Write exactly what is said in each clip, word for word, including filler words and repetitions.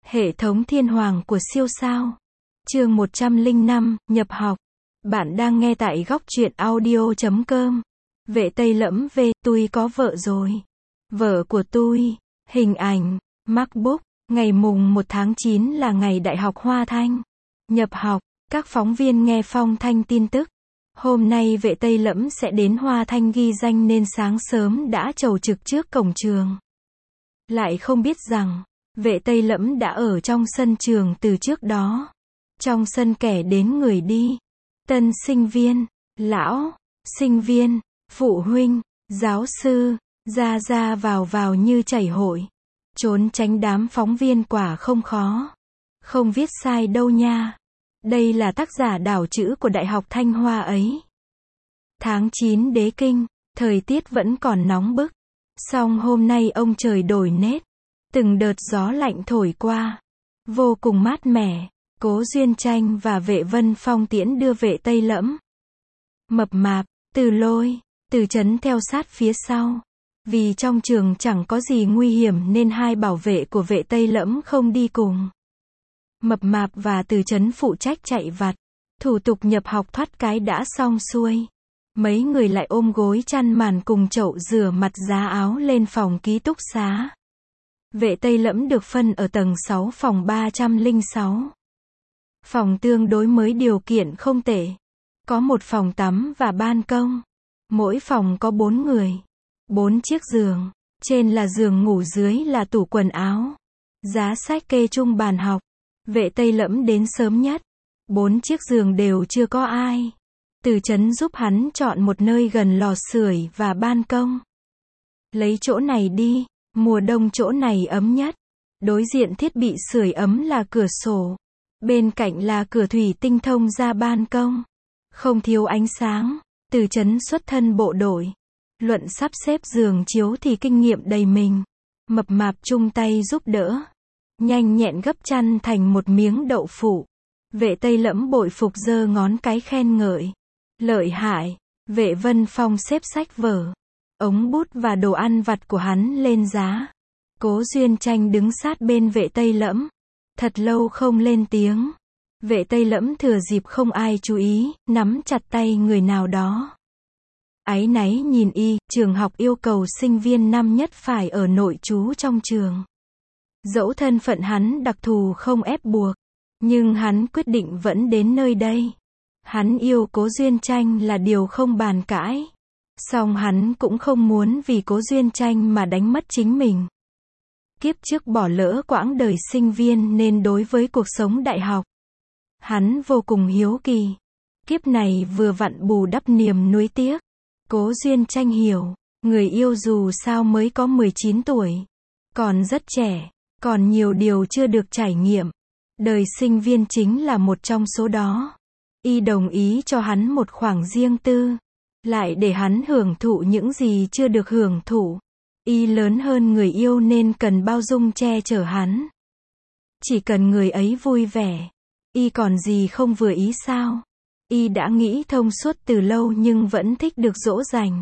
Hệ thống thiên hoàng của siêu sao. Chương một trăm lẻ năm, nhập học. Bạn đang nghe tại góc truyện audio chấm com. Vệ Tây Lẫm về, tôi có vợ rồi. Vợ của tôi. Hình ảnh. MacBook. Ngày mùng một tháng chín là ngày Đại học Hoa Thanh. Nhập học. Các phóng viên nghe phong thanh tin tức. Hôm nay Vệ Tây Lẫm sẽ đến Hoa Thanh ghi danh nên sáng sớm đã chầu trực trước cổng trường. Lại không biết rằng, Vệ Tây Lẫm đã ở trong sân trường từ trước đó. Trong sân kẻ đến người đi. Tân sinh viên, lão, sinh viên, phụ huynh, giáo sư, ra ra vào vào như chảy hội. Trốn tránh đám phóng viên quả không khó. Không viết sai đâu nha. Đây là tác giả đảo chữ của Đại học Thanh Hoa ấy. Tháng chín đế kinh, thời tiết vẫn còn nóng bức. Song hôm nay ông trời đổi nét. Từng đợt gió lạnh thổi qua. Vô cùng mát mẻ. Cố Duyên Tranh và Vệ Vân Phong tiễn đưa Vệ Tây Lẫm. Mập mạp, Từ Lôi, Từ Chấn theo sát phía sau. Vì trong trường chẳng có gì nguy hiểm nên hai bảo vệ của Vệ Tây Lẫm không đi cùng. Mập mạp và Từ Chấn phụ trách chạy vặt. Thủ tục nhập học thoát cái đã xong xuôi. Mấy người lại ôm gối chăn màn cùng chậu rửa mặt giá áo lên phòng ký túc xá. Vệ Tây Lẫm được phân ở tầng sáu phòng ba trăm lẻ sáu. Phòng tương đối mới, điều kiện không tệ. Có một phòng tắm và ban công. Mỗi phòng có bốn người. Bốn chiếc giường. Trên là giường ngủ, dưới là tủ quần áo. Giá sách kê chung bàn học. Vệ Tây Lẫm đến sớm nhất. Bốn chiếc giường đều chưa có ai. Từ Chấn giúp hắn chọn một nơi gần lò sưởi và ban công. Lấy chỗ này đi, mùa đông chỗ này ấm nhất. Đối diện thiết bị sưởi ấm là cửa sổ. Bên cạnh là cửa thủy tinh thông ra ban công. Không thiếu ánh sáng. Từ Chấn xuất thân bộ đội. Luận sắp xếp giường chiếu thì kinh nghiệm đầy mình. Mập mạp chung tay giúp đỡ. Nhanh nhẹn gấp chăn thành một miếng đậu phụ. Vệ Tây Lẫm bội phục giơ ngón cái khen ngợi. Lợi hại. Vệ Vân Phong xếp sách vở, ống bút và đồ ăn vặt của hắn lên giá. Cố Duyên Tranh đứng sát bên Vệ Tây Lẫm. Thật lâu không lên tiếng. Vệ Tây Lẫm thừa dịp không ai chú ý, nắm chặt tay người nào đó. Áy náy nhìn y, trường học yêu cầu sinh viên năm nhất phải ở nội trú trong trường. Dẫu thân phận hắn đặc thù không ép buộc, nhưng hắn quyết định vẫn đến nơi đây. Hắn yêu Cố Duyên Tranh là điều không bàn cãi. Song hắn cũng không muốn vì Cố Duyên Tranh mà đánh mất chính mình. Kiếp trước bỏ lỡ quãng đời sinh viên nên đối với cuộc sống đại học, hắn vô cùng hiếu kỳ. Kiếp này vừa vặn bù đắp niềm nuối tiếc. Cố Duyên Tranh hiểu, người yêu dù sao mới có mười chín tuổi. Còn rất trẻ, còn nhiều điều chưa được trải nghiệm. Đời sinh viên chính là một trong số đó. Y đồng ý cho hắn một khoảng riêng tư. Lại để hắn hưởng thụ những gì chưa được hưởng thụ. Y lớn hơn người yêu nên cần bao dung che chở hắn. Chỉ cần người ấy vui vẻ. Y còn gì không vừa ý sao? Y đã nghĩ thông suốt từ lâu nhưng vẫn thích được dỗ dành.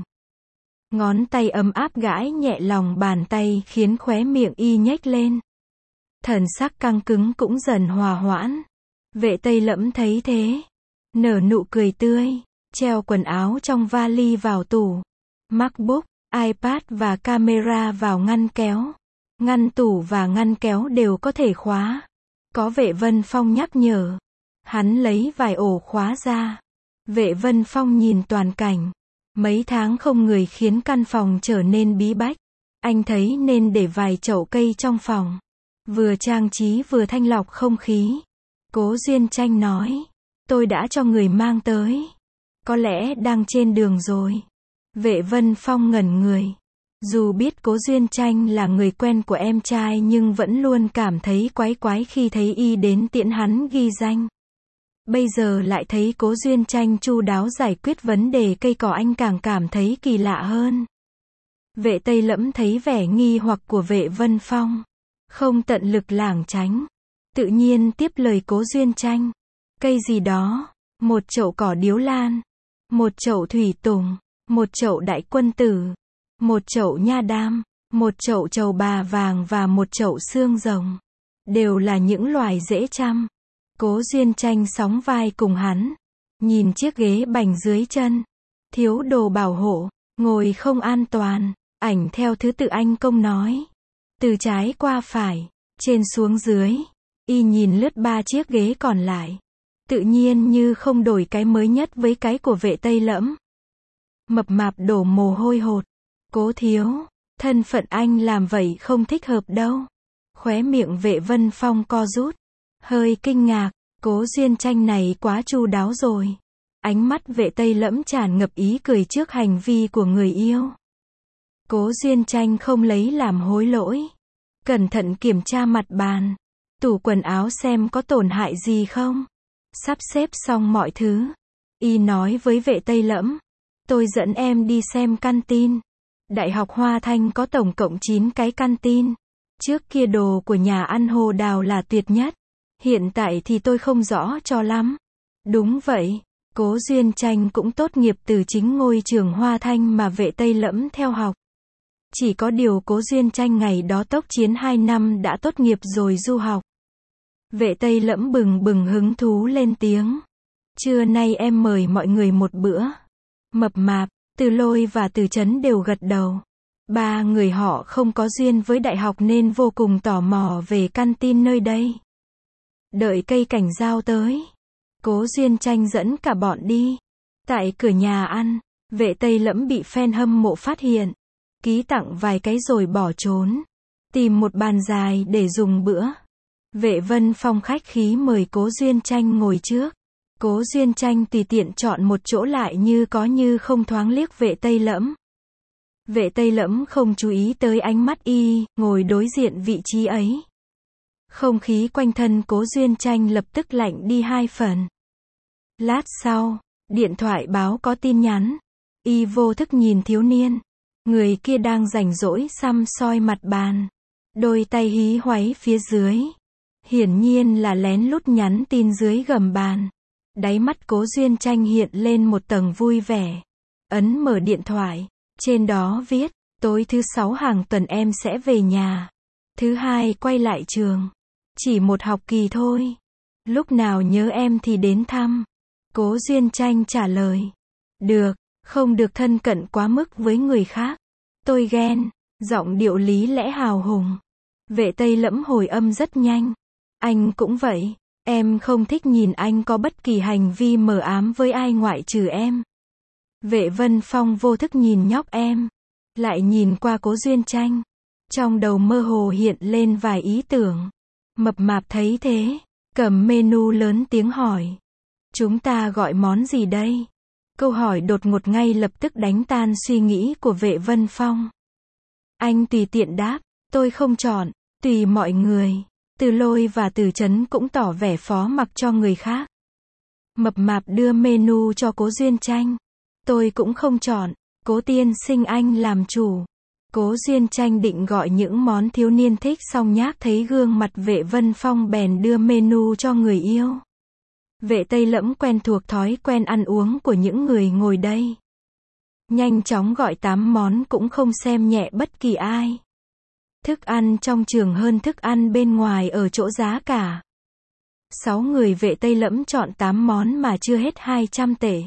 Ngón tay ấm áp gãi nhẹ lòng bàn tay khiến khóe miệng Y nhếch lên. Thần sắc căng cứng cũng dần hòa hoãn. Vệ Tây Lẫm thấy thế, nở nụ cười tươi, treo quần áo trong vali vào tủ. MacBook, iPad và camera vào ngăn kéo. Ngăn tủ và ngăn kéo đều có thể khóa. Có Vệ Vân Phong nhắc nhở. Hắn lấy vài ổ khóa ra. Vệ Vân Phong nhìn toàn cảnh. Mấy tháng không người khiến căn phòng trở nên bí bách. Anh thấy nên để vài chậu cây trong phòng. Vừa trang trí vừa thanh lọc không khí. Cố Duyên Tranh nói. Tôi đã cho người mang tới. Có lẽ đang trên đường rồi. Vệ Vân Phong ngẩn người. Dù biết Cố Duyên Tranh là người quen của em trai nhưng vẫn luôn cảm thấy quái quái khi thấy y đến tiễn hắn ghi danh. Bây giờ lại thấy Cố Duyên Tranh chu đáo giải quyết vấn đề cây cỏ, anh càng cảm thấy kỳ lạ hơn. Vệ Tây Lẫm thấy vẻ nghi hoặc của Vệ Vân Phong. Không tận lực lảng tránh. Tự nhiên tiếp lời Cố Duyên Tranh. Cây gì đó. Một chậu cỏ điếu lan. Một chậu thủy tùng. Một chậu đại quân tử. Một chậu nha đam. Một chậu trầu bà vàng và một chậu xương rồng. đều là những loài dễ chăm. Cố Duyên Tranh sóng vai cùng hắn, nhìn chiếc ghế bành dưới chân, thiếu đồ bảo hộ, ngồi không an toàn, ảnh theo thứ tự anh công nói. Từ trái qua phải, trên xuống dưới, y nhìn lướt ba chiếc ghế còn lại. Tự nhiên như không đổi cái mới nhất với cái của Vệ Tây Lẫm. Mập mạp đổ mồ hôi hột. Cố thiếu, thân phận anh làm vậy không thích hợp đâu. Khóe miệng Vệ Vân Phong co rút, hơi kinh ngạc, Cố Duyên Tranh này quá chu đáo rồi. Ánh mắt Vệ Tây Lẫm tràn ngập ý cười trước hành vi của người yêu. Cố Duyên Tranh không lấy làm hối lỗi, cẩn thận kiểm tra mặt bàn, tủ quần áo xem có tổn hại gì không. Sắp xếp xong mọi thứ, y nói với Vệ Tây Lẫm, tôi dẫn em đi xem căn tin. Đại học Hoa Thanh có tổng cộng chín cái căn tin. Trước kia đồ của nhà ăn Hồ Đào là tuyệt nhất. Hiện tại thì tôi không rõ cho lắm. Đúng vậy, Cố Duyên Tranh cũng tốt nghiệp từ chính ngôi trường Hoa Thanh mà Vệ Tây Lẫm theo học. Chỉ có điều Cố Duyên Tranh ngày đó tốc chiến hai năm đã tốt nghiệp rồi du học. Vệ Tây Lẫm bừng bừng hứng thú lên tiếng. Trưa nay em mời mọi người một bữa. Mập mạp, Từ Lôi và Từ Chấn đều gật đầu. Ba người họ không có duyên với đại học nên vô cùng tò mò về căn tin nơi đây. Đợi cây cảnh giao tới, Cố Duyên Tranh dẫn cả bọn đi. Tại cửa nhà ăn, Vệ Tây Lẫm bị fan hâm mộ phát hiện, ký tặng vài cái rồi bỏ trốn, tìm một bàn dài để dùng bữa. Vệ Vân Phong khách khí mời Cố Duyên Tranh ngồi trước. Cố Duyên Tranh tùy tiện chọn một chỗ lại như có như không thoáng liếc Vệ Tây Lẫm. Vệ Tây Lẫm không chú ý tới ánh mắt y, ngồi đối diện vị trí ấy. Không khí quanh thân Cố Duyên Tranh lập tức lạnh đi hai phần. Lát sau, điện thoại báo có tin nhắn. Y vô thức nhìn thiếu niên. Người kia đang rảnh rỗi săm soi mặt bàn. Đôi tay hí hoáy phía dưới. Hiển nhiên là lén lút nhắn tin dưới gầm bàn. Đáy mắt Cố Duyên Tranh hiện lên một tầng vui vẻ. Ấn mở điện thoại. Trên đó viết, tối thứ sáu hàng tuần em sẽ về nhà. Thứ hai quay lại trường. Chỉ một học kỳ thôi. Lúc nào nhớ em thì đến thăm. Cố Duyên Tranh trả lời. Được, không được thân cận quá mức với người khác. Tôi ghen. Giọng điệu lý lẽ hào hùng. Vệ Tây Lẫm hồi âm rất nhanh. Anh cũng vậy. Em không thích nhìn anh có bất kỳ hành vi mờ ám với ai ngoại trừ em. Vệ Vân Phong vô thức nhìn nhóc em. Lại nhìn qua Cố Duyên Tranh. Trong đầu mơ hồ hiện lên vài ý tưởng. Mập mạp thấy thế, cầm menu lớn tiếng hỏi. Chúng ta gọi món gì đây? Câu hỏi đột ngột ngay lập tức đánh tan suy nghĩ của Vệ Vân Phong. Anh tùy tiện đáp, tôi không chọn, tùy mọi người. Từ Lôi và Từ Chấn cũng tỏ vẻ phó mặc cho người khác. Mập mạp đưa menu cho Cố Duyên Tranh. Tôi cũng không chọn, Cố tiên sinh anh làm chủ. Cố Duyên Tranh định gọi những món thiếu niên thích xong nhác thấy gương mặt Vệ Vân Phong bèn đưa menu cho người yêu. Vệ Tây Lẫm quen thuộc thói quen ăn uống của những người ngồi đây. Nhanh chóng gọi tám món cũng không xem nhẹ bất kỳ ai. Thức ăn trong trường hơn thức ăn bên ngoài ở chỗ giá cả. Sáu người Vệ Tây Lẫm chọn tám món mà chưa hết hai trăm tệ.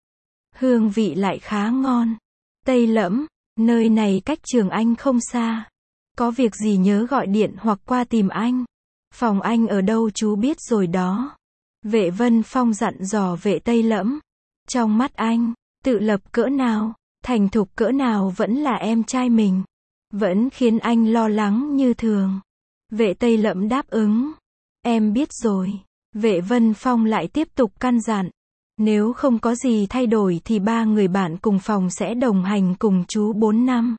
Hương vị lại khá ngon. Tây Lẫm, nơi này cách trường anh không xa. Có việc gì nhớ gọi điện hoặc qua tìm anh. Phòng anh ở đâu chú biết rồi đó. Vệ Vân Phong dặn dò Vệ Tây Lẫm. Trong mắt anh, tự lập cỡ nào, thành thục cỡ nào vẫn là em trai mình. Vẫn khiến anh lo lắng như thường. Vệ Tây Lẫm đáp ứng. Em biết rồi. Vệ Vân Phong lại tiếp tục căn dặn. Nếu không có gì thay đổi thì ba người bạn cùng phòng sẽ đồng hành cùng chú bốn năm.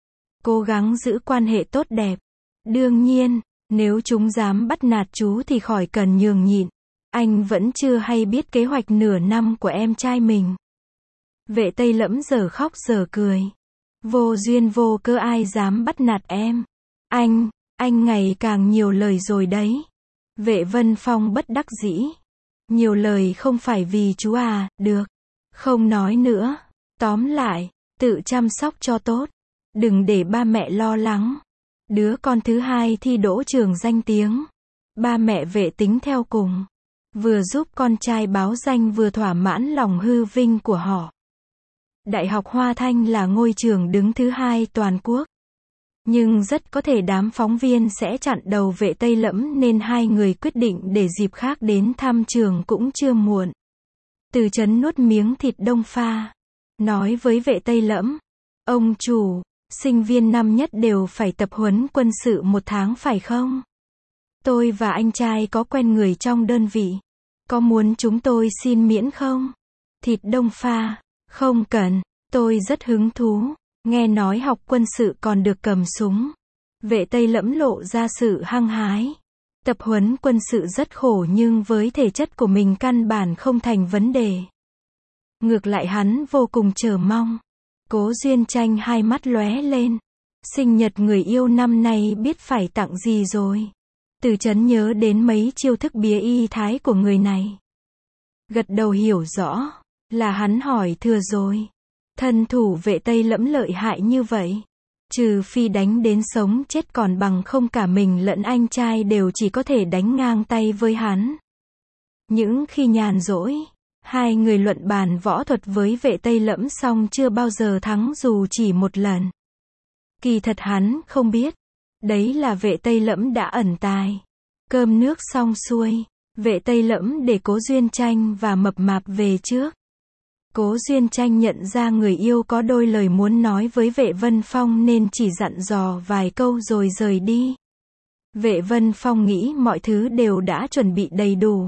Cố gắng giữ quan hệ tốt đẹp. Đương nhiên, nếu chúng dám bắt nạt chú thì khỏi cần nhường nhịn. Anh vẫn chưa hay biết kế hoạch nửa năm của em trai mình. Vệ Tây Lẫm giờ khóc giờ cười. Vô duyên vô cớ ai dám bắt nạt em. Anh, anh ngày càng nhiều lời rồi đấy. Vệ Vân Phong bất đắc dĩ. Nhiều lời không phải vì chú à, được. Không nói nữa. Tóm lại, tự chăm sóc cho tốt. Đừng để ba mẹ lo lắng. Đứa con thứ hai thi đỗ trường danh tiếng. Ba mẹ Vệ tính theo cùng. Vừa giúp con trai báo danh vừa thỏa mãn lòng hư vinh của họ. Đại học Hoa Thanh là ngôi trường đứng thứ hai toàn quốc. Nhưng rất có thể đám phóng viên sẽ chặn đầu Vệ Tây Lẫm nên hai người quyết định để dịp khác đến thăm trường cũng chưa muộn. Từ Chấn nuốt miếng thịt đông pha. Nói với Vệ Tây Lẫm. Ông chủ, sinh viên năm nhất đều phải tập huấn quân sự một tháng phải không? Tôi và anh trai có quen người trong đơn vị. Có muốn chúng tôi xin miễn không? Thịt đông pha. Không cần, tôi rất hứng thú. Nghe nói học quân sự còn được cầm súng. Vệ Tây Lẫm lộ ra sự hăng hái. Tập huấn quân sự rất khổ nhưng với thể chất của mình căn bản không thành vấn đề. Ngược lại hắn vô cùng chờ mong. Cố Duyên Tranh hai mắt lóe lên. Sinh nhật người yêu năm nay biết phải tặng gì rồi. Từ Chấn nhớ đến mấy chiêu thức bía y thái của người này. Gật đầu hiểu rõ. Là hắn hỏi thừa rồi. Thân thủ Vệ Tây Lẫm lợi hại như vậy. Trừ phi đánh đến sống chết còn bằng không cả mình lẫn anh trai đều chỉ có thể đánh ngang tay với hắn. Những khi nhàn rỗi, hai người luận bàn võ thuật với Vệ Tây Lẫm xong chưa bao giờ thắng dù chỉ một lần. Kỳ thật hắn không biết. Đấy là Vệ Tây Lẫm đã ẩn tài. Cơm nước xong xuôi, Vệ Tây Lẫm để Cố Duyên Tranh và Mập Mạp về trước. Cố Duyên Tranh nhận ra người yêu có đôi lời muốn nói với Vệ Vân Phong nên chỉ dặn dò vài câu rồi rời đi. Vệ Vân Phong nghĩ mọi thứ đều đã chuẩn bị đầy đủ.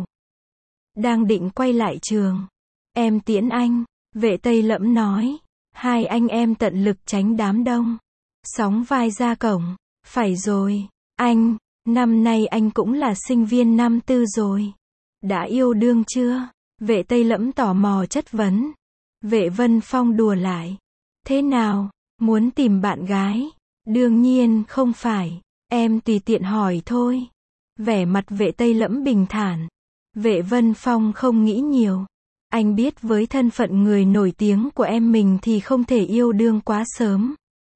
Đang định quay lại trường. Em tiễn anh, Vệ Tây Lẫm nói. Hai anh em tận lực tránh đám đông. Sóng vai ra cổng. Phải rồi, anh, năm nay anh cũng là sinh viên năm tư rồi. Đã yêu đương chưa? Vệ Tây Lẫm tò mò chất vấn. Vệ Vân Phong đùa lại. Thế nào, muốn tìm bạn gái? Đương nhiên không phải, em tùy tiện hỏi thôi. Vẻ mặt Vệ Tây Lẫm bình thản. Vệ Vân Phong không nghĩ nhiều. Anh biết với thân phận người nổi tiếng của em mình thì không thể yêu đương quá sớm.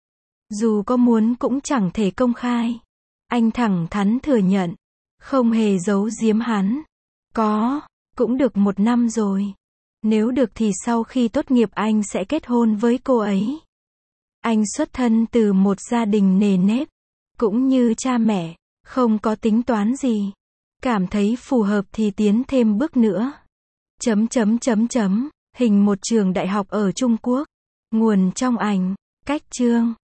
Dù có muốn cũng chẳng thể công khai. Anh thẳng thắn thừa nhận. Không hề giấu giếm hắn. Có, cũng được một năm rồi. Nếu được thì sau khi tốt nghiệp anh sẽ kết hôn với cô ấy. Anh xuất thân từ một gia đình nề nếp. Cũng như cha mẹ. Không có tính toán gì. Cảm thấy phù hợp thì tiến thêm bước nữa. Chấm chấm chấm chấm. Hình một trường đại học ở Trung Quốc. Nguồn trong ảnh. Cách chương.